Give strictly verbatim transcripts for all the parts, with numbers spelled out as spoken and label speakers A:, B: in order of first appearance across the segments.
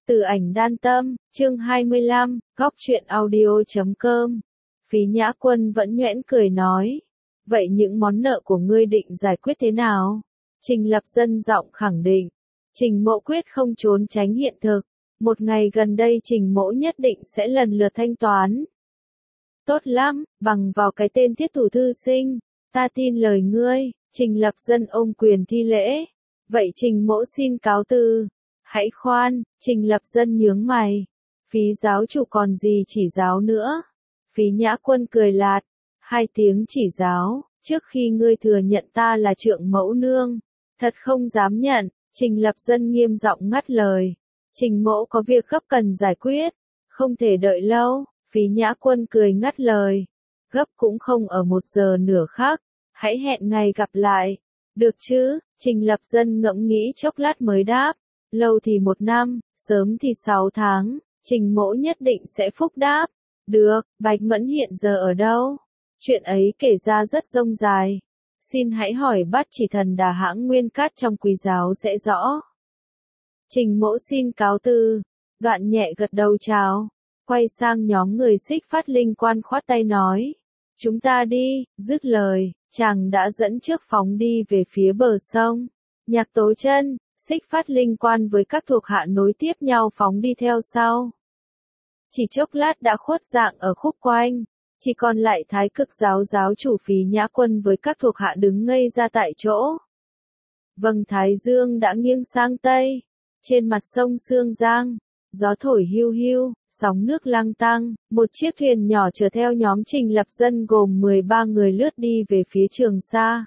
A: Từ ảnh đan tâm, chương hai mươi lăm, góc truyện audio chấm com. Phí Nhã Quân vẫn nhoẻn cười nói. Vậy những món nợ của ngươi định giải quyết thế nào? Trình Lập Dân giọng khẳng định. Trình Mỗ quyết không trốn tránh hiện thực. Một ngày gần đây Trình Mỗ nhất định sẽ lần lượt thanh toán. Tốt lắm, bằng vào cái tên thiết thủ thư sinh. Ta tin lời ngươi. Trình Lập Dân ôm quyền thi lễ. Vậy Trình Mỗ xin cáo từ. Hãy khoan, Trình Lập Dân nhướng mày. Phí giáo chủ còn gì chỉ giáo nữa? Phí Nhã Quân cười lạt. Hai tiếng chỉ giáo, trước khi ngươi thừa nhận ta là trượng mẫu nương. Thật không dám nhận, Trình Lập Dân nghiêm giọng ngắt lời. Trình Mỗ có việc gấp cần giải quyết, không thể đợi lâu. Phí Nhã Quân cười ngắt lời. Gấp cũng không ở một giờ nửa khắc, hãy hẹn ngày gặp lại. Được chứ? Trình Lập Dân ngẫm nghĩ chốc lát mới đáp. Lâu thì một năm, sớm thì sáu tháng, Trình Mỗ nhất định sẽ phúc đáp. Được, Bạch Mẫn hiện giờ ở đâu? Chuyện ấy kể ra rất rông dài. Xin hãy hỏi Bát Chỉ Thần Đà Hãng Nguyên Cát trong Quý giáo sẽ rõ. Trình Mỗ xin cáo từ. Đoạn nhẹ gật đầu chào. Quay sang nhóm người Xích Phát Linh Quan khoát tay nói. Chúng ta đi, dứt lời, chàng đã dẫn trước phóng đi về phía bờ sông. Nhạc Tố Chân, Xích Phát Linh Quan với các thuộc hạ nối tiếp nhau phóng đi theo sau. Chỉ chốc lát đã khuất dạng ở khúc quanh, chỉ còn lại Thái Cực giáo giáo chủ Phí Nhã Quân với các thuộc hạ đứng ngây ra tại chỗ. Vầng thái dương đã nghiêng sang tây, trên mặt sông Sương Giang, gió thổi hiu hiu, sóng nước lang tang, một chiếc thuyền nhỏ chở theo nhóm Trình Lập Dân gồm mười ba người lướt đi về phía Trường Sa.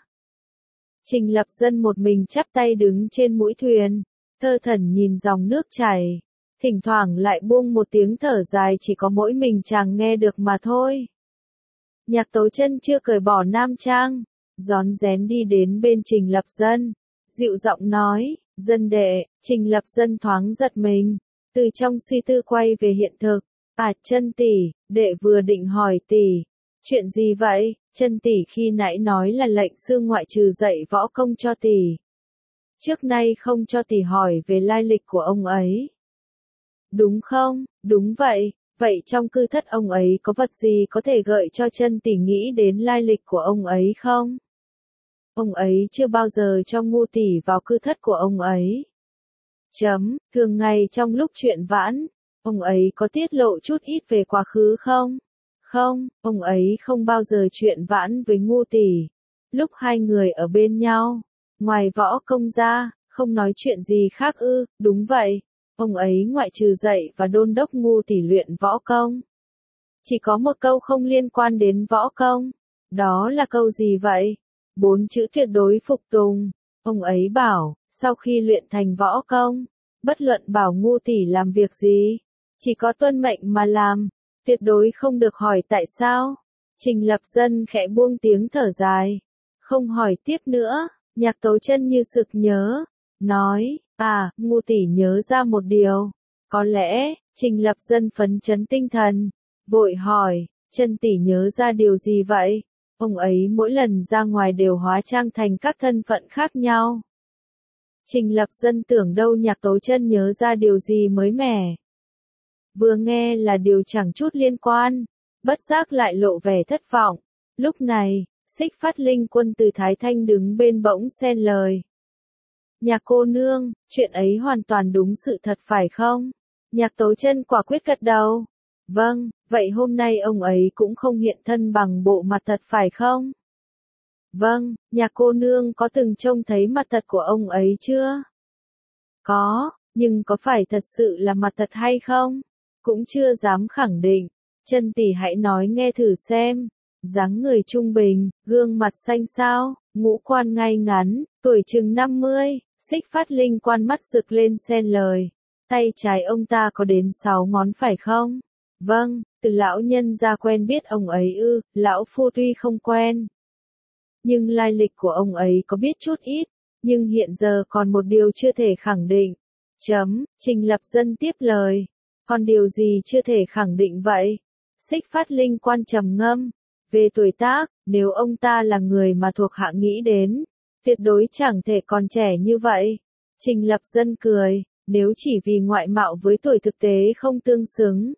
A: Trình Lập Dân một mình chắp tay đứng trên mũi thuyền, thơ thẩn nhìn dòng nước chảy, thỉnh thoảng lại buông một tiếng thở dài chỉ có mỗi mình chàng nghe được mà thôi. Nhạc Tố Chân chưa cởi bỏ nam trang, rón rén đi đến bên Trình Lập Dân, dịu giọng nói, Dân đệ. Trình Lập Dân thoáng giật mình, từ trong suy tư quay về hiện thực. À, Chân tỷ, đệ vừa định hỏi tỷ, chuyện gì vậy? Chân tỷ khi nãy nói là lệnh sư ngoại trừ dạy võ công cho tỷ. Trước nay không cho tỷ hỏi về lai lịch của ông ấy. Đúng không? Đúng vậy. Vậy trong cư thất ông ấy có vật gì có thể gợi cho chân tỷ nghĩ đến lai lịch của ông ấy không? Ông ấy chưa bao giờ cho ngu tỷ vào cư thất của ông ấy. Chấm, thường ngày trong lúc chuyện vãn, ông ấy có tiết lộ chút ít về quá khứ không? Không, ông ấy không bao giờ chuyện vãn với ngu tỷ. Lúc hai người ở bên nhau, ngoài võ công ra, không nói chuyện gì khác ư? Đúng vậy, ông ấy ngoại trừ dạy và đôn đốc ngu tỷ luyện võ công. Chỉ có một câu không liên quan đến võ công. Đó là câu gì vậy? Bốn chữ tuyệt đối phục tùng. Ông ấy bảo, sau khi luyện thành võ công, bất luận bảo ngu tỷ làm việc gì, chỉ có tuân mệnh mà làm. Tuyệt đối không được hỏi tại sao. Trình Lập Dân khẽ buông tiếng thở dài. Không hỏi tiếp nữa. Nhạc Tố Chân như sực nhớ. Nói, à, ngu tỷ nhớ ra một điều. Có lẽ, Trình Lập Dân phấn chấn tinh thần. Vội hỏi, Chân tỷ nhớ ra điều gì vậy? Ông ấy mỗi lần ra ngoài đều hóa trang thành các thân phận khác nhau. Trình Lập Dân tưởng đâu Nhạc Tố Chân nhớ ra điều gì mới mẻ. Vừa nghe là điều chẳng chút liên quan, bất giác lại lộ vẻ thất vọng. Lúc này, Xích Phát Linh Quân từ Thái Thanh đứng bên bỗng xen lời. Nhạc cô nương, chuyện ấy hoàn toàn đúng sự thật phải không? Nhạc Tố Chân quả quyết gật đầu. Vâng, vậy hôm nay ông ấy cũng không hiện thân bằng bộ mặt thật phải không? Vâng, nhạc cô nương có từng trông thấy mặt thật của ông ấy chưa? Có, nhưng có phải thật sự là mặt thật hay không? Cũng chưa dám khẳng định. Chân tỷ hãy nói nghe thử xem. Dáng người trung bình, gương mặt xanh xao, ngũ quan ngay ngắn, tuổi chừng năm mươi, Xích Phát Linh Quan mắt rực lên xen lời. Tay trái ông ta có đến sáu ngón phải không? Vâng, từ lão nhân gia quen biết ông ấy ư, lão phu tuy không quen. Nhưng lai lịch của ông ấy có biết chút ít, nhưng hiện giờ còn một điều chưa thể khẳng định. Chấm, Trình Lập Dân tiếp lời. Còn điều gì chưa thể khẳng định vậy? Xích Phát Linh Quan trầm ngâm. Về tuổi tác, nếu ông ta là người mà thuộc hạ nghĩ đến, tuyệt đối chẳng thể còn trẻ như vậy. Trình Lập Dân cười, nếu chỉ vì ngoại mạo với tuổi thực tế không tương xứng.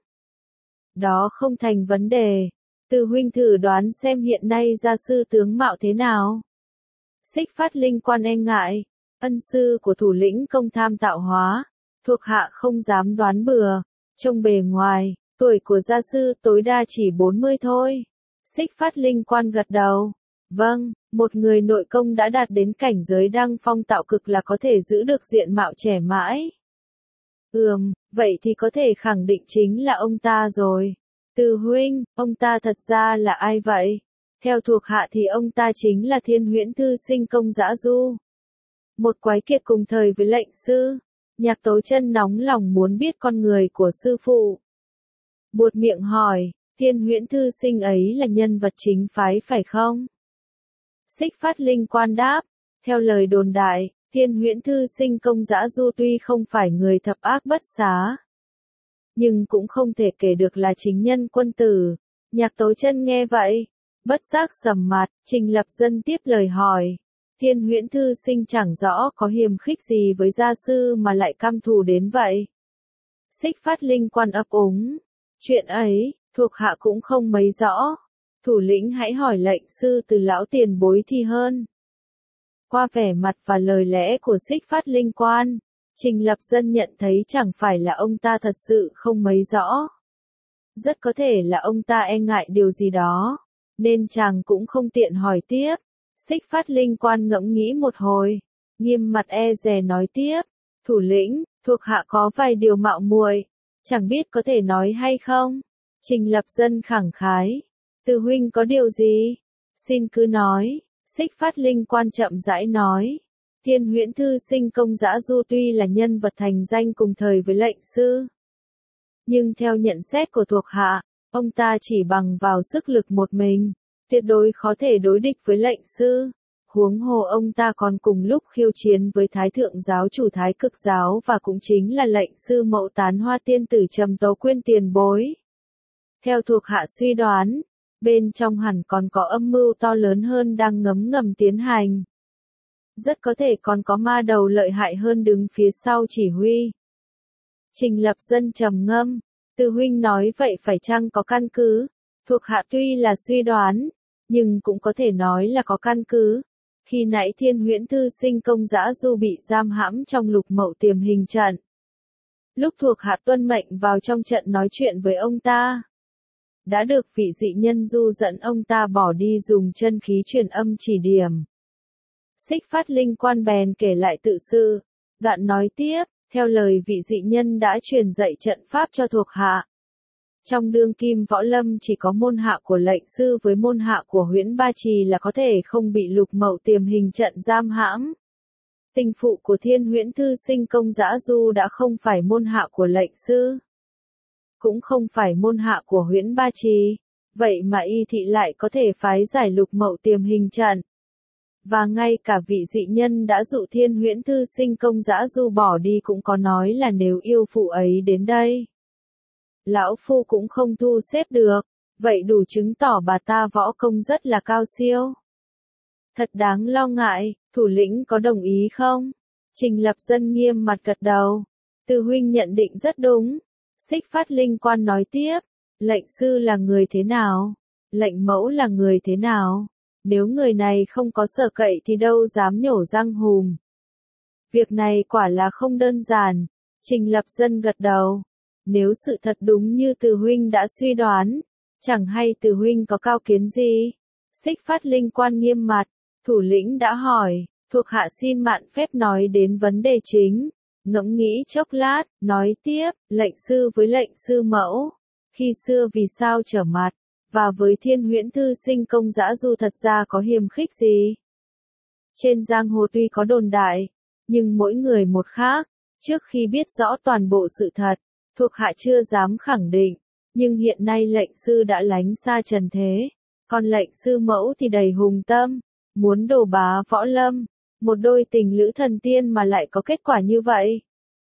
A: Đó không thành vấn đề. Từ huynh thử đoán xem hiện nay gia sư tướng mạo thế nào. Xích Phát Linh Quan e ngại, ân sư của thủ lĩnh công tham tạo hóa, thuộc hạ không dám đoán bừa, trông bề ngoài, tuổi của gia sư tối đa chỉ bốn mươi thôi. Xích Phát Linh Quan gật đầu, vâng, một người nội công đã đạt đến cảnh giới đăng phong tạo cực là có thể giữ được diện mạo trẻ mãi. Ừm, vậy thì có thể khẳng định chính là ông ta rồi. Từ huynh, ông ta thật ra là ai vậy? Theo thuộc hạ thì ông ta chính là Thiên Huyễn Thư Sinh Công Dã Du. Một quái kiệt cùng thời với lệnh sư. Nhạc Tố Chân nóng lòng muốn biết con người của sư phụ. Buột miệng hỏi, Thiên Huyễn Thư Sinh ấy là nhân vật chính phái phải không? Xích Phát Linh Quan đáp, theo lời đồn đại, Thiên Huyễn Thư Sinh Công Dã Du tuy không phải người thập ác bất xá, nhưng cũng không thể kể được là chính nhân quân tử. Nhạc Tố Chân nghe vậy, bất giác sầm mặt. Trình Lập Dân tiếp lời hỏi, Thiên Huyễn Thư Sinh chẳng rõ có hiềm khích gì với gia sư mà lại căm thù đến vậy. Xích Phát Linh Quan ấp úng, chuyện ấy, thuộc hạ cũng không mấy rõ. Thủ lĩnh hãy hỏi lệnh sư từ lão tiền bối thì hơn. Qua vẻ mặt và lời lẽ của Xích Phát Linh Quan, Trình Lập Dân nhận thấy chẳng phải là ông ta thật sự không mấy rõ. Rất có thể là ông ta e ngại điều gì đó, nên chàng cũng không tiện hỏi tiếp. Xích Phát Linh Quan ngẫm nghĩ một hồi, nghiêm mặt e dè nói tiếp, thủ lĩnh, thuộc hạ có vài điều mạo muội, chẳng biết có thể nói hay không? Trình Lập Dân khẳng khái, Từ huynh có điều gì? Xin cứ nói. Xích Phát Linh Quan chậm rãi nói, Thiên Huyễn Thư Sinh Công Dã Du tuy là nhân vật thành danh cùng thời với lệnh sư, nhưng theo nhận xét của thuộc hạ, ông ta chỉ bằng vào sức lực một mình, tuyệt đối khó thể đối địch với lệnh sư. Huống hồ ông ta còn cùng lúc khiêu chiến với Thái Thượng Giáo chủ Thái Cực Giáo và cũng chính là lệnh sư Mậu Tán Hoa Tiên Tử Trầm Tấu Quyên tiền bối. Theo thuộc hạ suy đoán, bên trong hẳn còn có âm mưu to lớn hơn đang ngấm ngầm tiến hành. Rất có thể còn có ma đầu lợi hại hơn đứng phía sau chỉ huy. Trình Lập Dân trầm ngâm, Từ huynh nói vậy phải chăng có căn cứ? Thuộc hạ tuy là suy đoán, nhưng cũng có thể nói là có căn cứ. Khi nãy Thiên Huyễn Thư Sinh Công Dã Du bị giam hãm trong Lục Mậu Tiềm Hình trận. Lúc thuộc hạ tuân mệnh vào trong trận nói chuyện với ông ta, đã được vị dị nhân du dẫn ông ta bỏ đi dùng chân khí truyền âm chỉ điểm. Xích Phát Linh Quan bèn kể lại tự sự, đoạn nói tiếp, theo lời vị dị nhân đã truyền dạy trận pháp cho thuộc hạ. Trong đương kim võ lâm chỉ có môn hạ của lệnh sư với môn hạ của Huyễn Ba Trì là có thể không bị Lục Mậu Tiềm Hình trận giam hãm. Tình phụ của Thiên Huyễn Thư Sinh Công Dã Du đã không phải môn hạ của lệnh sư, cũng không phải môn hạ của Huyễn Ba Trì, vậy mà y thị lại có thể phái giải Lục Mậu Tiềm Hình trận. Và ngay cả vị dị nhân đã dụ Thiên Huyễn Thư Sinh Công Dã Du bỏ đi cũng có nói là nếu yêu phụ ấy đến đây, lão phu cũng không thu xếp được, vậy đủ chứng tỏ bà ta võ công rất là cao siêu. Thật đáng lo ngại, thủ lĩnh có đồng ý không? Trình Lập Dân nghiêm mặt gật đầu. Từ huynh nhận định rất đúng. Xích Phát Linh Quan nói tiếp, lệnh sư là người thế nào? Lệnh mẫu là người thế nào? Nếu người này không có sở cậy thì đâu dám nhổ răng hùm. Việc này quả là không đơn giản. Trình Lập Dân gật đầu. Nếu sự thật đúng như Từ huynh đã suy đoán, chẳng hay Từ huynh có cao kiến gì? Xích Phát Linh Quan nghiêm mặt, thủ lĩnh đã hỏi, thuộc hạ xin mạn phép nói đến vấn đề chính. Ngẫm nghĩ chốc lát, nói tiếp, lệnh sư với lệnh sư mẫu, khi xưa vì sao trở mặt, và với Thiên Huyễn Thư Sinh Công Dã Du thật ra có hiềm khích gì? Trên giang hồ tuy có đồn đại, nhưng mỗi người một khác, trước khi biết rõ toàn bộ sự thật, thuộc hạ chưa dám khẳng định, nhưng hiện nay lệnh sư đã lánh xa trần thế, còn lệnh sư mẫu thì đầy hùng tâm, muốn đổ bá võ lâm, một đôi tình lữ thần tiên mà lại có kết quả như vậy.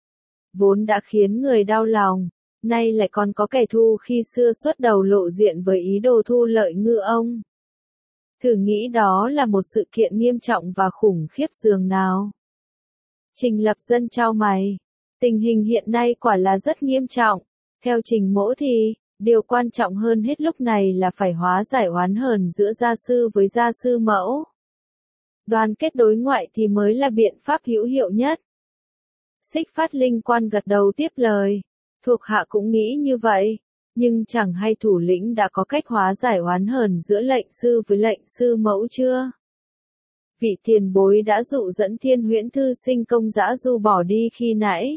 A: Vốn đã khiến người đau lòng, nay lại còn có kẻ thù khi xưa xuất đầu lộ diện với ý đồ thu lợi ngư ông. Thử nghĩ đó là một sự kiện nghiêm trọng và khủng khiếp dường nào. Trình Lập Dân chau mày, Tình hình hiện nay quả là rất nghiêm trọng. Theo Trình Mỗ thì, điều quan trọng hơn hết lúc này là phải hóa giải oán hờn giữa gia sư với gia sư mẫu. Đoàn kết đối ngoại thì mới là biện pháp hữu hiệu nhất. Xích Phát Linh Quan gật đầu tiếp lời. Thuộc hạ cũng nghĩ như vậy, nhưng chẳng hay thủ lĩnh đã có cách hóa giải oán hờn giữa lệnh sư với lệnh sư mẫu chưa? Vị tiền bối đã dụ dẫn Thiên Huyễn Thư Sinh công dã du bỏ đi khi nãy.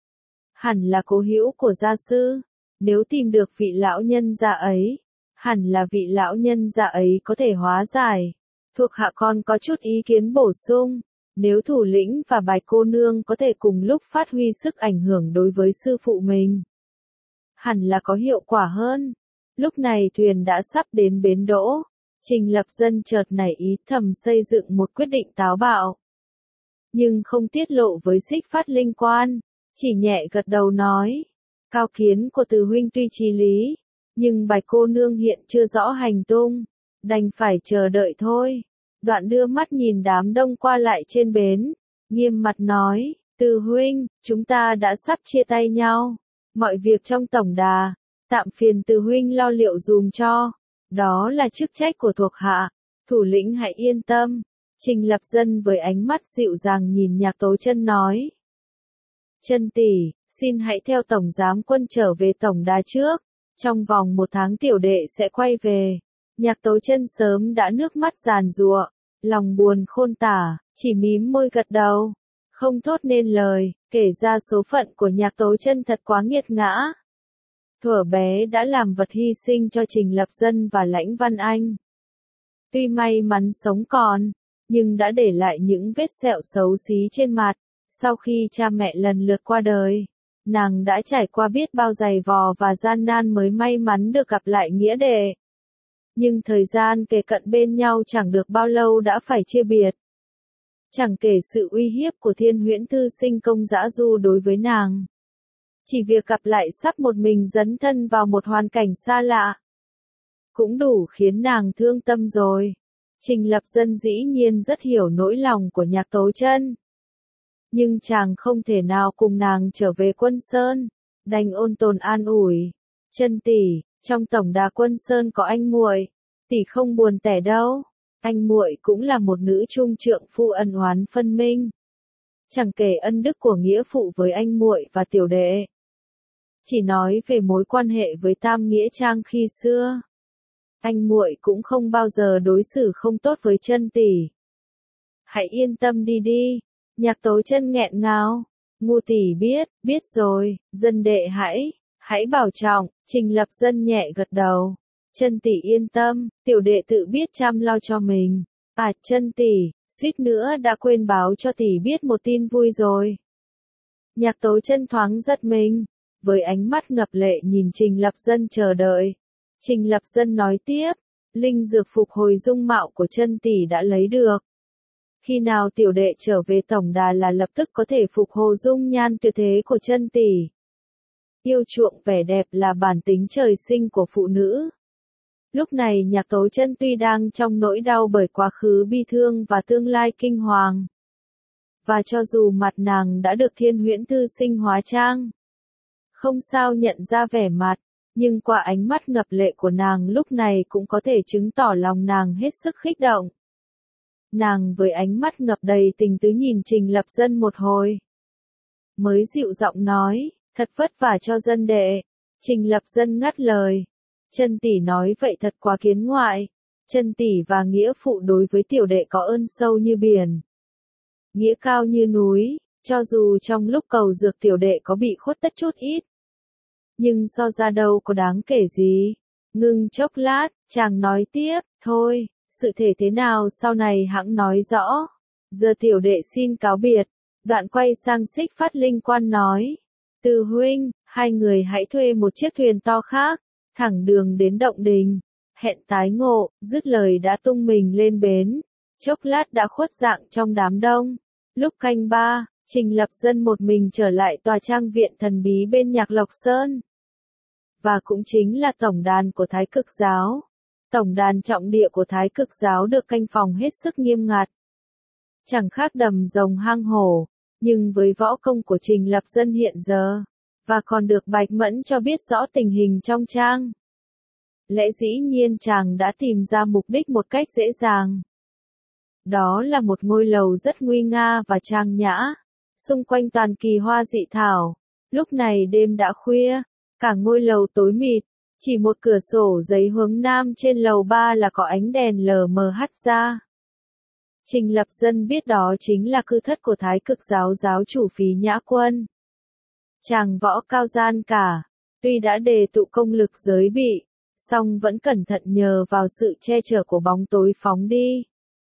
A: Hẳn là cố hữu của gia sư, nếu tìm được vị lão nhân gia ấy, hẳn là vị lão nhân gia ấy có thể hóa giải. Thuộc hạ con có chút ý kiến bổ sung, nếu thủ lĩnh và Bạch cô nương có thể cùng lúc phát huy sức ảnh hưởng đối với sư phụ mình, hẳn là có hiệu quả hơn. Lúc này thuyền đã sắp đến bến đỗ, Trình Lập Dân chợt nảy ý thầm xây dựng một quyết định táo bạo. Nhưng không tiết lộ với Xích Phát Linh Quan, chỉ nhẹ gật đầu nói, cao kiến của Từ huynh tuy chí lý, nhưng Bạch cô nương hiện chưa rõ hành tung, đành phải chờ đợi thôi. Đoạn đưa mắt nhìn đám đông qua lại trên bến, nghiêm mặt nói, Từ huynh, chúng ta đã sắp chia tay nhau, mọi việc trong tổng đà, tạm phiền Từ huynh lo liệu dùm cho, đó là chức trách của thuộc hạ, thủ lĩnh hãy yên tâm. Trình Lập Dân với ánh mắt dịu dàng nhìn Nhạc Tố Chân nói, Chân tỷ, xin hãy theo tổng giám quân trở về tổng đà trước, trong vòng một tháng tiểu đệ sẽ quay về. Nhạc Tố Chân sớm đã nước mắt giàn giụa, lòng buồn khôn tả, chỉ mím môi gật đầu, không thốt nên lời, kể ra số phận của Nhạc Tố Chân thật quá nghiệt ngã. Thuở bé đã làm vật hy sinh cho Trình Lập Dân và Lãnh Văn Anh. Tuy may mắn sống còn, nhưng đã để lại những vết sẹo xấu xí trên mặt. Sau khi cha mẹ lần lượt qua đời, nàng đã trải qua biết bao dày vò và gian nan mới may mắn được gặp lại nghĩa đệ. Nhưng thời gian kề cận bên nhau chẳng được bao lâu đã phải chia biệt. Chẳng kể sự uy hiếp của Thiên Huyễn Thư Sinh công dã du đối với nàng. Chỉ việc gặp lại sắp một mình dấn thân vào một hoàn cảnh xa lạ, cũng đủ khiến nàng thương tâm rồi. Trình Lập Dân dĩ nhiên rất hiểu nỗi lòng của Nhạc Tố Chân. Nhưng chàng không thể nào cùng nàng trở về Quân Sơn, đành ôn tồn an ủi. Chân tỷ, trong tổng đà Quân Sơn có anh muội, tỷ không buồn tẻ đâu. Anh muội cũng là một nữ trung trượng phu ân oán phân minh. Chẳng kể ân đức của nghĩa phụ với anh muội và tiểu đệ, chỉ nói về mối quan hệ với Tam Nghĩa Trang khi xưa, anh muội cũng không bao giờ đối xử không tốt với Chân tỷ. Hãy yên tâm đi đi. Nhạc Tố Chân nghẹn ngào, ngu tỷ biết, biết rồi, Dân đệ hãy, hãy bảo trọng. Trình Lập Dân nhẹ gật đầu, Chân tỷ yên tâm, tiểu đệ tự biết chăm lo cho mình. À Chân tỷ, suýt nữa đã quên báo cho tỷ biết một tin vui rồi. Nhạc Tố Chân thoáng giật mình, với ánh mắt ngập lệ nhìn Trình Lập Dân chờ đợi. Trình Lập Dân nói tiếp, linh dược phục hồi dung mạo của Chân tỷ đã lấy được. Khi nào tiểu đệ trở về tổng đà là lập tức có thể phục hồi dung nhan tuyệt thế của Chân tỷ. Yêu chuộng vẻ đẹp là bản tính trời sinh của phụ nữ. Lúc này Nhạc Tố Chân tuy đang trong nỗi đau bởi quá khứ bi thương và tương lai kinh hoàng. Và cho dù mặt nàng đã được Thiên Huyễn Thư Sinh hóa trang, không sao nhận ra vẻ mặt, nhưng qua ánh mắt ngập lệ của nàng lúc này cũng có thể chứng tỏ lòng nàng hết sức kích động. Nàng với ánh mắt ngập đầy tình tứ nhìn Trình Lập Dân một hồi, mới dịu giọng nói, thật vất vả cho Dân đệ. Trình Lập Dân ngắt lời, Chân tỷ nói vậy thật quá kiến ngoại. Chân tỷ và nghĩa phụ đối với tiểu đệ có ơn sâu như biển, nghĩa cao như núi, cho dù trong lúc cầu dược tiểu đệ có bị khuất tất chút ít, nhưng so ra đâu có đáng kể gì. Ngưng chốc lát, chàng nói tiếp, thôi, sự thể thế nào sau này hãng nói rõ. Giờ tiểu đệ xin cáo biệt. Đoạn quay sang Xích Phát Linh Quan nói, Từ huynh, hai người hãy thuê một chiếc thuyền to khác, thẳng đường đến Động Đình, hẹn tái ngộ. Dứt lời đã tung mình lên bến, chốc lát đã khuất dạng trong đám đông. Lúc canh ba, Trình Lập Dân một mình trở lại tòa trang viện thần bí bên Nhạc Lộc Sơn, và cũng chính là tổng đàn của Thái Cực Giáo. Tổng đàn trọng địa của Thái Cực Giáo được canh phòng hết sức nghiêm ngặt, chẳng khác đầm rồng hang hổ, Nhưng với võ công của Trình Lập Dân hiện giờ, và còn được Bạch Mẫn cho biết rõ tình hình trong trang, lẽ dĩ nhiên chàng đã tìm ra mục đích một cách dễ dàng. Đó là một ngôi lầu rất nguy nga và trang nhã, xung quanh toàn kỳ hoa dị thảo. Lúc này đêm đã khuya, cả ngôi lầu tối mịt, chỉ một cửa sổ giấy hướng nam trên lầu ba là có ánh đèn lờ mờ hắt ra. Trình Lập Dân biết đó chính là cư thất của Thái Cực giáo giáo chủ Phí Nhã Quân. Chàng võ cao gian cả, tuy đã đề tụ công lực giới bị, song vẫn cẩn thận nhờ vào sự che chở của bóng tối phóng đi.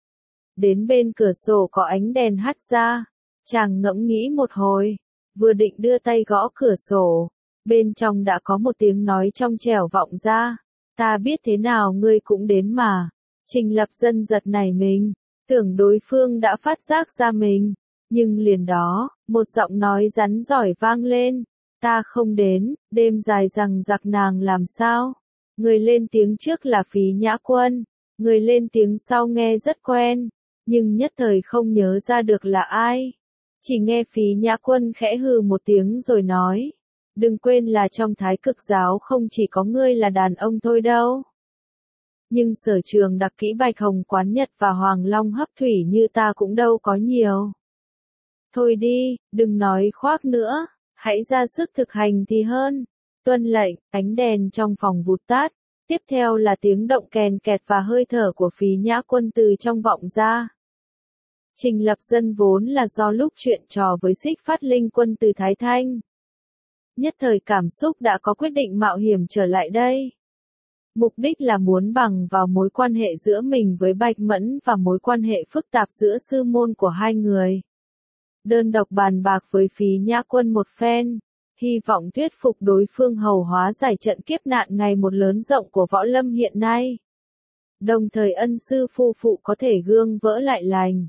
A: Đến bên cửa sổ có ánh đèn hắt ra, chàng ngẫm nghĩ một hồi, vừa định đưa tay gõ cửa sổ, bên trong đã có một tiếng nói trong trẻo vọng ra, ta biết thế nào ngươi cũng đến mà. Trình Lập Dân giật nảy mình, tưởng đối phương đã phát giác ra mình, nhưng liền đó, một giọng nói rắn giỏi vang lên, ta không đến, đêm dài rằng giặc nàng làm sao? Người lên tiếng trước là Phí Nhã Quân, người lên tiếng sau nghe rất quen, nhưng nhất thời không nhớ ra được là ai. Chỉ nghe Phí Nhã Quân khẽ hừ một tiếng rồi nói, đừng quên là trong Thái Cực giáo không chỉ có ngươi là đàn ông thôi đâu. Nhưng sở trường đặc kỹ Bạch Hồng Quán Nhật và Hoàng Long Hấp Thủy như ta cũng đâu có nhiều. Thôi đi, đừng nói khoác nữa, hãy ra sức thực hành thì hơn. Tuân lệnh, ánh đèn trong phòng vụt tắt, tiếp theo là tiếng động kèn kẹt và hơi thở của Phí Nhã Quân từ trong vọng ra. Trình Lập Dân vốn là do lúc chuyện trò với Xích Phát Linh Quân từ Thái Thanh. Nhất thời cảm xúc đã có quyết định mạo hiểm trở lại đây. Mục đích là muốn bằng vào mối quan hệ giữa mình với Bạch Mẫn và mối quan hệ phức tạp giữa sư môn của hai người. Đơn độc bàn bạc với Phí Nhã Quân một phen, hy vọng thuyết phục đối phương hầu hóa giải trận kiếp nạn ngày một lớn rộng của võ lâm hiện nay. Đồng thời ân sư phu phụ có thể gương vỡ lại lành.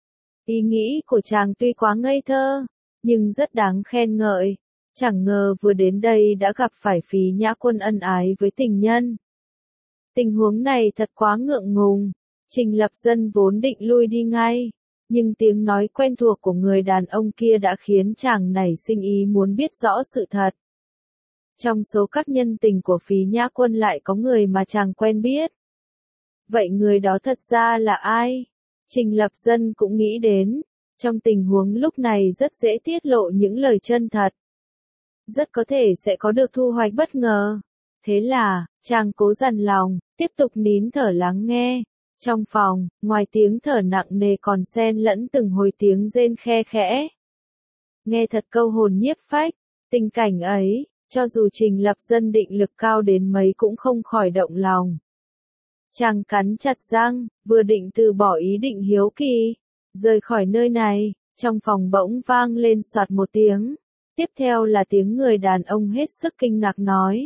A: Ý nghĩ của chàng tuy quá ngây thơ, nhưng rất đáng khen ngợi. Chẳng ngờ vừa đến đây đã gặp phải Phí Nhã Quân ân ái với tình nhân. Tình huống này thật quá ngượng ngùng. Trình Lập Dân vốn định lui đi ngay, nhưng tiếng nói quen thuộc của người đàn ông kia đã khiến chàng nảy sinh ý muốn biết rõ sự thật. Trong số các nhân tình của Phí Nhã Quân lại có người mà chàng quen biết. Vậy người đó thật ra là ai? Trình Lập Dân cũng nghĩ đến, trong tình huống lúc này rất dễ tiết lộ những lời chân thật. Rất có thể sẽ có được thu hoạch bất ngờ. Thế là, chàng cố dằn lòng, tiếp tục nín thở lắng nghe. Trong phòng, ngoài tiếng thở nặng nề còn xen lẫn từng hồi tiếng rên khe khẽ. Nghe thật câu hồn nhiếp phách, tình cảnh ấy, cho dù Trình Lập Dân định lực cao đến mấy cũng không khỏi động lòng. Chàng cắn chặt răng, vừa định từ bỏ ý định hiếu kỳ, rời khỏi nơi này, trong phòng bỗng vang lên soạt một tiếng. Tiếp theo là tiếng người đàn ông hết sức kinh ngạc nói.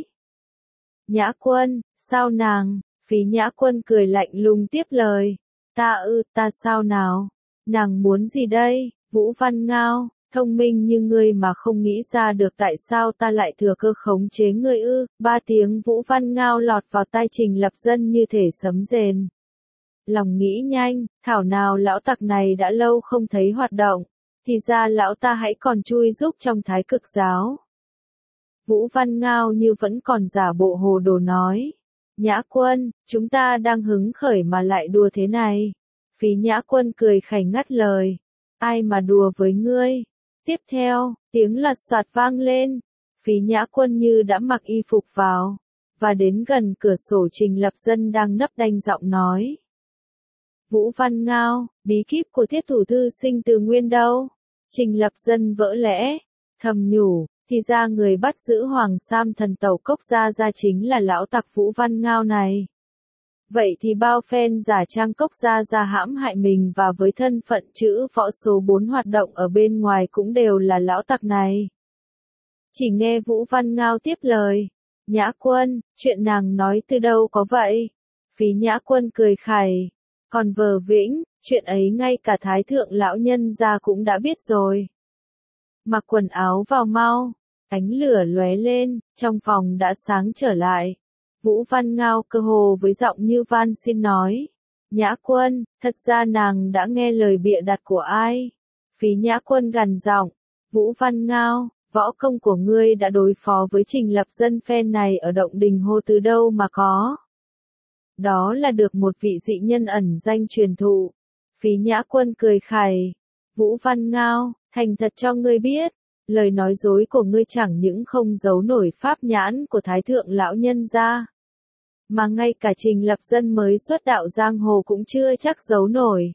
A: Nhã Quân, sao nàng? Phí Nhã Quân cười lạnh lùng tiếp lời. Ta ư, ta sao nào? Nàng muốn gì đây? Vũ Văn Ngao, thông minh như ngươi mà không nghĩ ra được tại sao ta lại thừa cơ khống chế ngươi ư? Ba tiếng Vũ Văn Ngao lọt vào tai Trình Lập Dân như thể sấm rền. Lòng nghĩ nhanh, thảo nào lão tặc này đã lâu không thấy hoạt động, thì ra lão ta hãy còn chui giúp trong Thái Cực giáo. Vũ Văn Ngao như vẫn còn giả bộ hồ đồ nói. Nhã Quân, chúng ta đang hứng khởi mà lại đùa thế này. Phí Nhã Quân cười khẩy ngắt lời. Ai mà đùa với ngươi? Tiếp theo, tiếng lật soạt vang lên. Phí Nhã Quân như đã mặc y phục vào, và đến gần cửa sổ Trình Lập Dân đang nấp đanh giọng nói. Vũ Văn Ngao, bí kíp của thiết thủ thư sinh từ nguyên đâu? Trình Lập Dân vỡ lẽ, thầm nhủ, thì ra người bắt giữ Hoàng Sam thần tẩu cốc gia gia chính là lão tặc Vũ Văn Ngao này. Vậy thì bao phen giả trang cốc gia gia hãm hại mình và với thân phận chữ võ số bốn hoạt động ở bên ngoài cũng đều là lão tặc này. Chỉ nghe Vũ Văn Ngao tiếp lời. Nhã Quân, chuyện nàng nói từ đâu có vậy? Phí Nhã Quân cười khẩy. Còn vờ vĩnh, chuyện ấy ngay cả Thái Thượng lão nhân gia cũng đã biết rồi. Mặc quần áo vào mau, ánh lửa lóe lên, trong phòng đã sáng trở lại. Vũ Văn Ngao cơ hồ với giọng như van xin nói. Nhã Quân, thật ra nàng đã nghe lời bịa đặt của ai? Phí Nhã Quân gằn giọng, Vũ Văn Ngao, võ công của ngươi đã đối phó với Trình Lập Dân phen này ở động đình hô từ đâu mà có. Đó là được một vị dị nhân ẩn danh truyền thụ. Phí Nhã Quân cười khẩy, Vũ Văn Ngao, thành thật cho ngươi biết, lời nói dối của ngươi chẳng những không giấu nổi pháp nhãn của Thái Thượng lão nhân gia, mà ngay cả Trình Lập Dân mới xuất đạo giang hồ cũng chưa chắc giấu nổi.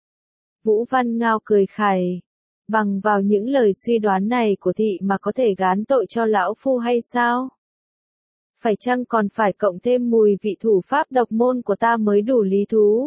A: Vũ Văn Ngao cười khẩy, bằng vào những lời suy đoán này của thị mà có thể gán tội cho lão phu hay sao? Phải chăng còn phải cộng thêm mùi vị thủ pháp độc môn của ta mới đủ lý thú?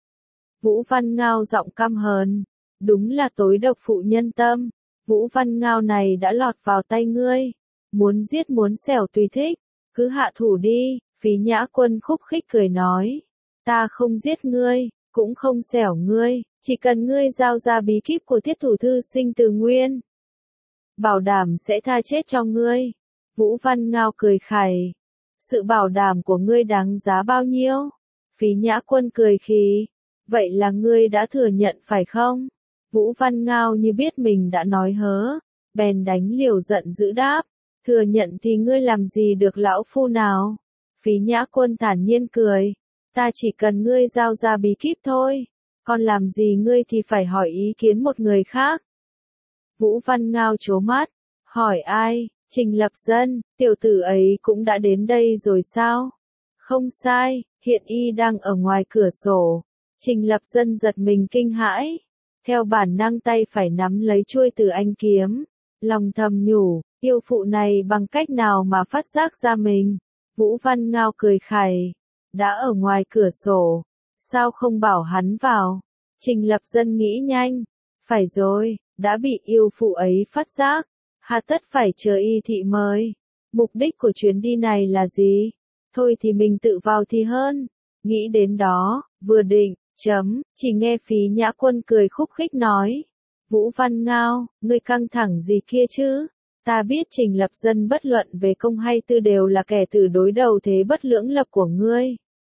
A: Vũ Văn Ngao giọng căm hờn, đúng là tối độc phụ nhân tâm. Vũ Văn Ngao này đã lọt vào tay ngươi, muốn giết muốn xẻo tùy thích, cứ hạ thủ đi. Phí Nhã Quân khúc khích cười nói, ta không giết ngươi, cũng không xẻo ngươi, chỉ cần ngươi giao ra bí kíp của Thiết Thủ Thư Sinh Từ Nguyên, bảo đảm sẽ tha chết cho ngươi. Vũ Văn Ngao cười khẩy, sự bảo đảm của ngươi đáng giá bao nhiêu? Phí Nhã Quân cười khí, vậy là ngươi đã thừa nhận phải không? Vũ Văn Ngao như biết mình đã nói hớ, bèn đánh liều giận dữ đáp, thừa nhận thì ngươi làm gì được lão phu nào? Phí Nhã Quân thản nhiên cười, ta chỉ cần ngươi giao ra bí kíp thôi, còn làm gì ngươi thì phải hỏi ý kiến một người khác. Vũ Văn Ngao trố mắt, hỏi ai? Trình Lập Dân, tiểu tử ấy cũng đã đến đây rồi sao? Không sai, hiện y đang ở ngoài cửa sổ. Trình Lập Dân giật mình kinh hãi, theo bản năng tay phải nắm lấy chuôi từ anh kiếm, lòng thầm nhủ, yêu phụ này bằng cách nào mà phát giác ra mình. Vũ Văn Ngao cười khẩy, đã ở ngoài cửa sổ, sao không bảo hắn vào? Trình Lập Dân nghĩ nhanh, phải rồi, đã bị yêu phụ ấy phát giác, hà tất phải chờ y thị mời. Mục đích của chuyến đi này là gì? Thôi thì mình tự vào thì hơn. Nghĩ đến đó, vừa định, chấm, chỉ nghe Phí Nhã Quân cười khúc khích nói, Vũ Văn Ngao, ngươi căng thẳng gì kia chứ? Ta biết Trình Lập Dân bất luận về công hay tư đều là kẻ thử đối đầu thế bất lưỡng lập của ngươi,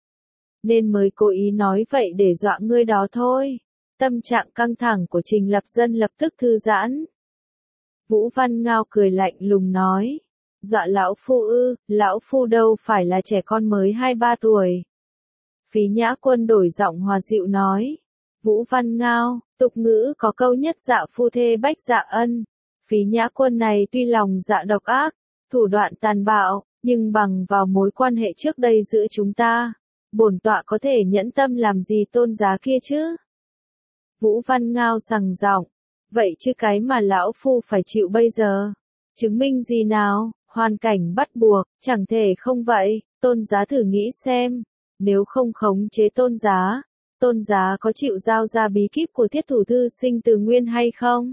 A: nên mới cố ý nói vậy để dọa ngươi đó thôi. Tâm trạng căng thẳng của Trình Lập Dân lập tức thư giãn. Vũ Văn Ngao cười lạnh lùng nói, dọa lão phu ư? Lão phu đâu phải là trẻ con mới hai ba tuổi. Phí Nhã Quân đổi giọng hòa dịu nói, Vũ Văn Ngao, tục ngữ có câu nhất dạ phu thê bách dạ ân. Phí Nhã Quân này tuy lòng dạ độc ác, thủ đoạn tàn bạo, nhưng bằng vào mối quan hệ trước đây giữa chúng ta, bổn tọa có thể nhẫn tâm làm gì tôn giá kia chứ? Vũ Văn Ngao sằng giọng, vậy chứ cái mà lão phu phải chịu bây giờ, chứng minh gì nào? Hoàn cảnh bắt buộc, chẳng thể không vậy. Tôn giá thử nghĩ xem, nếu không khống chế tôn giá, tôn giá có chịu giao ra bí kíp của Thiết Thủ Thư Sinh Từ Nguyên hay không?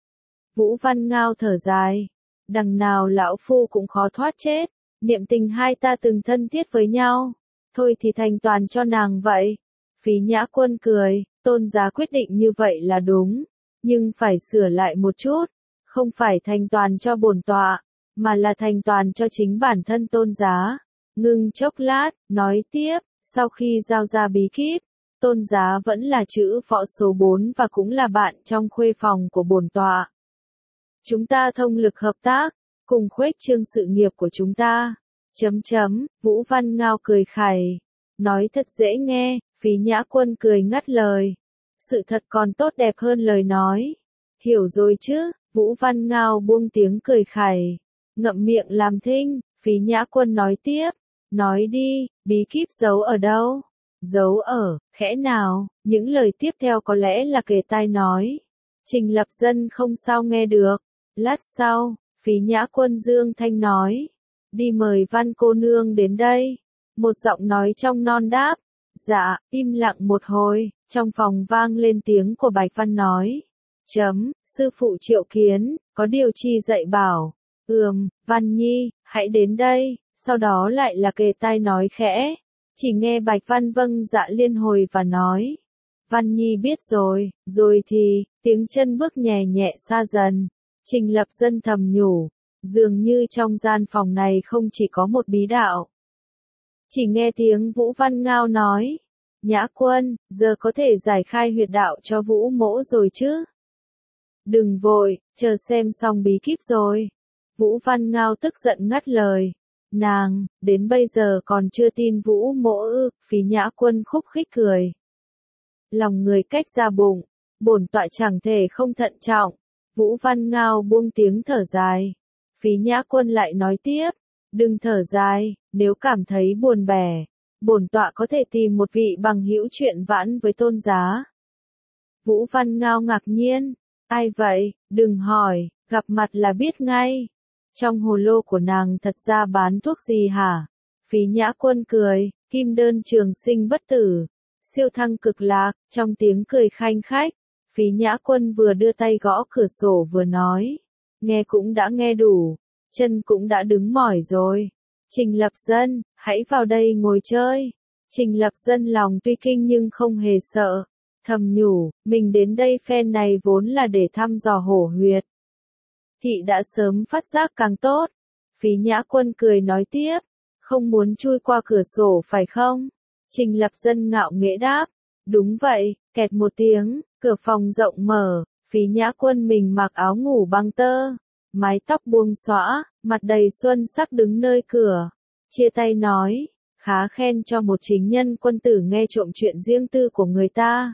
A: Vũ Văn Ngao thở dài, đằng nào lão phu cũng khó thoát chết, niệm tình hai ta từng thân thiết với nhau, thôi thì thành toàn cho nàng vậy. Phí Nhã Quân cười, tôn giá quyết định như vậy là đúng, nhưng phải sửa lại một chút, không phải thành toàn cho bổn tọa, mà là thành toàn cho chính bản thân tôn giá. Ngưng chốc lát, nói tiếp, sau khi giao ra bí kíp, tôn giá vẫn là chữ võ số bốn và cũng là bạn trong khuê phòng của bổn tọa. Chúng ta thông lực hợp tác, cùng khuếch trương sự nghiệp của chúng ta. Chấm chấm, Vũ Văn Ngao cười khẩy, nói thật dễ nghe. Phí Nhã Quân cười ngắt lời, sự thật còn tốt đẹp hơn lời nói. Hiểu rồi chứ? Vũ Văn Ngao buông tiếng cười khẩy, ngậm miệng làm thinh. Phí Nhã Quân nói tiếp, nói đi, bí kíp giấu ở đâu? Giấu ở, khẽ nào? Những lời tiếp theo có lẽ là kề tai nói, Trình Lập Dân không sao nghe được. Lát sau, Phí Nhã Quân dương thanh nói, đi mời Văn cô nương đến đây. Một giọng nói trong non đáp, dạ. Im lặng một hồi, trong phòng vang lên tiếng của Bạch Văn nói, chấm, sư phụ triệu kiến, có điều chi dạy bảo. Ừm, Văn Nhi, hãy đến đây. Sau đó lại là kề tai nói khẽ, chỉ nghe Bạch Văn vâng dạ liên hồi và nói, Văn Nhi biết rồi. Rồi thì, tiếng chân bước nhẹ nhẹ xa dần. Trình Lập Dân thầm nhủ, dường như trong gian phòng này không chỉ có một bí đạo. Chỉ nghe tiếng Vũ Văn Ngao nói, Nhã Quân, giờ có thể giải khai huyệt đạo cho Vũ mỗ rồi chứ? Đừng vội, chờ xem xong bí kíp rồi. Vũ Văn Ngao tức giận ngắt lời. Nàng, đến bây giờ còn chưa tin Vũ mỗ ư, Phí Nhã Quân khúc khích cười. Lòng người cách ra bụng, bổn tọa chẳng thể không thận trọng. Vũ Văn Ngao buông tiếng thở dài. Phí Nhã Quân lại nói tiếp, đừng thở dài, nếu cảm thấy buồn bẻ, bổn tọa có thể tìm một vị bằng hữu chuyện vãn với tôn giá. Vũ Văn Ngao ngạc nhiên, ai vậy, đừng hỏi, gặp mặt là biết ngay. Trong hồ lô của nàng thật ra bán thuốc gì hả? Phí Nhã Quân cười, kim đơn trường sinh bất tử, siêu thăng cực lạc, trong tiếng cười khanh khách. Phí Nhã Quân vừa đưa tay gõ cửa sổ vừa nói, nghe cũng đã nghe đủ, chân cũng đã đứng mỏi rồi. Trình Lập Dân, hãy vào đây ngồi chơi. Trình Lập Dân lòng tuy kinh nhưng không hề sợ, thầm nhủ, mình đến đây phen này vốn là để thăm dò hổ huyệt. Thị đã sớm phát giác càng tốt. Phí Nhã Quân cười nói tiếp, không muốn chui qua cửa sổ phải không? Trình Lập Dân ngạo nghễ đáp, đúng vậy, kẹt một tiếng, cửa phòng rộng mở, Phí Nhã Quân mình mặc áo ngủ băng tơ, mái tóc buông xõa, mặt đầy xuân sắc đứng nơi cửa, chia tay nói, khá khen cho một chính nhân quân tử nghe trộm chuyện riêng tư của người ta.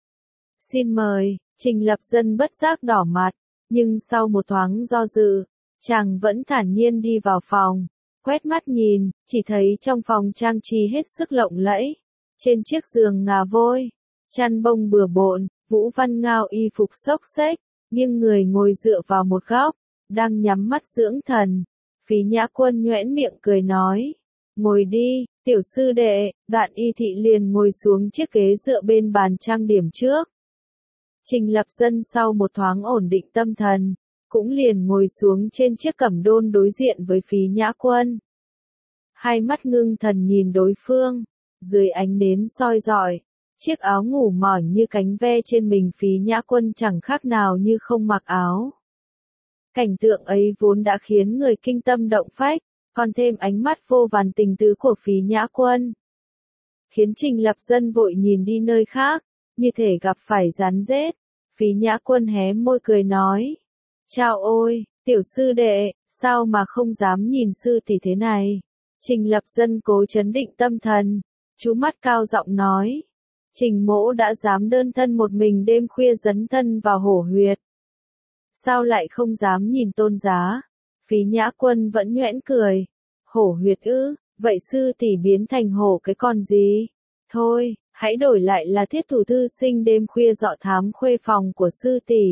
A: Xin mời, Trình Lập Dân bất giác đỏ mặt, nhưng sau một thoáng do dự, chàng vẫn thản nhiên đi vào phòng, quét mắt nhìn, chỉ thấy trong phòng trang trí hết sức lộng lẫy, trên chiếc giường ngà vôi, chăn bông bừa bộn, Vũ Văn Ngao y phục xốc xếch, nghiêng người ngồi dựa vào một góc, đang nhắm mắt dưỡng thần. Phí Nhã Quân nhoẻn miệng cười nói, ngồi đi, tiểu sư đệ. Đoạn y thị liền ngồi xuống chiếc ghế dựa bên bàn trang điểm trước. Trình Lập Dân sau một thoáng ổn định tâm thần, cũng liền ngồi xuống trên chiếc cẩm đôn đối diện với Phí Nhã Quân. Hai mắt ngưng thần nhìn đối phương, dưới ánh nến soi rọi, chiếc áo ngủ mỏng như cánh ve trên mình Phí Nhã Quân chẳng khác nào như không mặc áo. Cảnh tượng ấy vốn đã khiến người kinh tâm động phách, còn thêm ánh mắt vô vàn tình tứ của Phí Nhã Quân, khiến Trình Lập Dân vội nhìn đi nơi khác, như thể gặp phải rắn rết. Phí Nhã Quân hé môi cười nói, chao ôi, tiểu sư đệ, sao mà không dám nhìn sư tỷ thế này. Trình Lập Dân cố trấn định tâm thần, chú mắt cao giọng nói, Trình mỗ đã dám đơn thân một mình đêm khuya dấn thân vào hổ huyệt, sao lại không dám nhìn tôn giá. Phí Nhã Quân vẫn nhoẻn cười, hổ huyệt ư, vậy sư tỷ biến thành hổ cái con gì? Thôi, hãy đổi lại là thiết thủ thư sinh đêm khuya dọ thám khuê phòng của sư tỷ.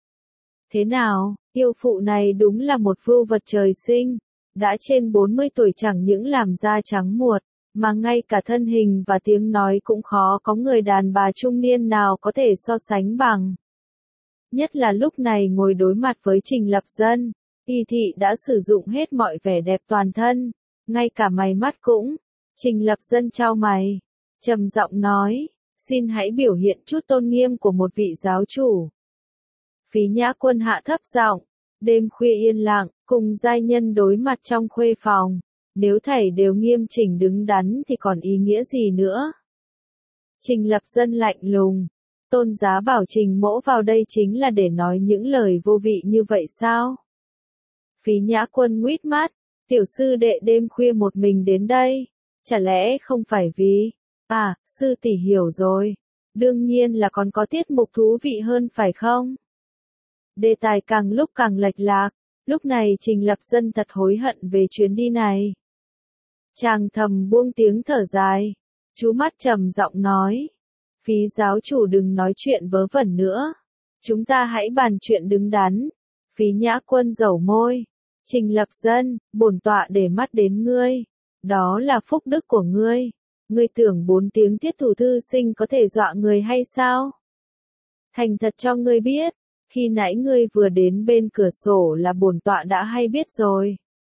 A: Thế nào, yêu phụ này đúng là một vưu vật trời sinh, đã trên bốn mươi tuổi chẳng những làm da trắng muột, mà ngay cả thân hình và tiếng nói cũng khó có người đàn bà trung niên nào có thể so sánh bằng. Nhất là lúc này ngồi đối mặt với Trình Lập Dân, y thị đã sử dụng hết mọi vẻ đẹp toàn thân, ngay cả mày mắt cũng. Trình Lập Dân chau mày, trầm giọng nói, xin hãy biểu hiện chút tôn nghiêm của một vị giáo chủ. Phí Nhã Quân hạ thấp giọng, đêm khuya yên lặng, cùng giai nhân đối mặt trong khuê phòng, nếu thảy đều nghiêm chỉnh đứng đắn thì còn ý nghĩa gì nữa. Trình Lập Dân lạnh lùng, tôn giá bảo Trình mỗ vào đây chính là để nói những lời vô vị như vậy sao? Phí Nhã Quân nguýt mắt, tiểu sư đệ đêm khuya một mình đến đây, chả lẽ không phải vì, à, sư tỷ hiểu rồi, đương nhiên là còn có tiết mục thú vị hơn phải không? Đề tài càng lúc càng lệch lạc, lúc này Trình Lập Dân thật hối hận về chuyến đi này. Chàng thầm buông tiếng thở dài, chú mắt trầm giọng nói, Phí giáo chủ đừng nói chuyện vớ vẩn nữa, chúng ta hãy bàn chuyện đứng đắn. Phí Nhã Quân dẩu môi, Trình Lập Dân, bổn tọa để mắt đến ngươi, đó là phúc đức của ngươi, ngươi tưởng bốn tiếng thiết thủ thư sinh có thể dọa người hay sao? Thành thật cho ngươi biết, khi nãy ngươi vừa đến bên cửa sổ là bổn tọa đã hay biết rồi.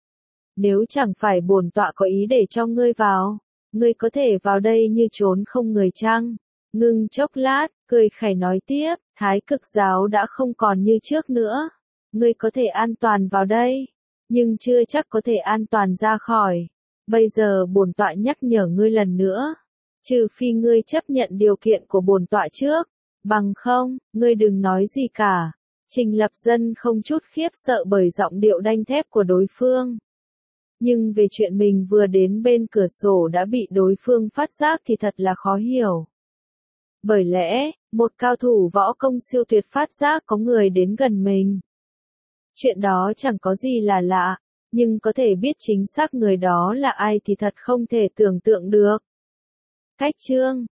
A: Nếu chẳng phải bổn tọa có ý để cho ngươi vào, ngươi có thể vào đây như trốn không người chăng? Ngưng chốc lát, cười khẩy nói tiếp, Thái Cực giáo đã không còn như trước nữa. Ngươi có thể an toàn vào đây, nhưng chưa chắc có thể an toàn ra khỏi. Bây giờ bổn tọa nhắc nhở ngươi lần nữa, trừ phi ngươi chấp nhận điều kiện của bổn tọa trước, bằng không, ngươi đừng nói gì cả. Trình Lập Dân không chút khiếp sợ bởi giọng điệu đanh thép của đối phương. Nhưng về chuyện mình vừa đến bên cửa sổ đã bị đối phương phát giác thì thật là khó hiểu. Bởi lẽ, một cao thủ võ công siêu tuyệt phát giác có người đến gần mình. Chuyện đó chẳng có gì là lạ, nhưng có thể biết chính xác người đó là ai thì thật không thể tưởng tượng được. Cách chương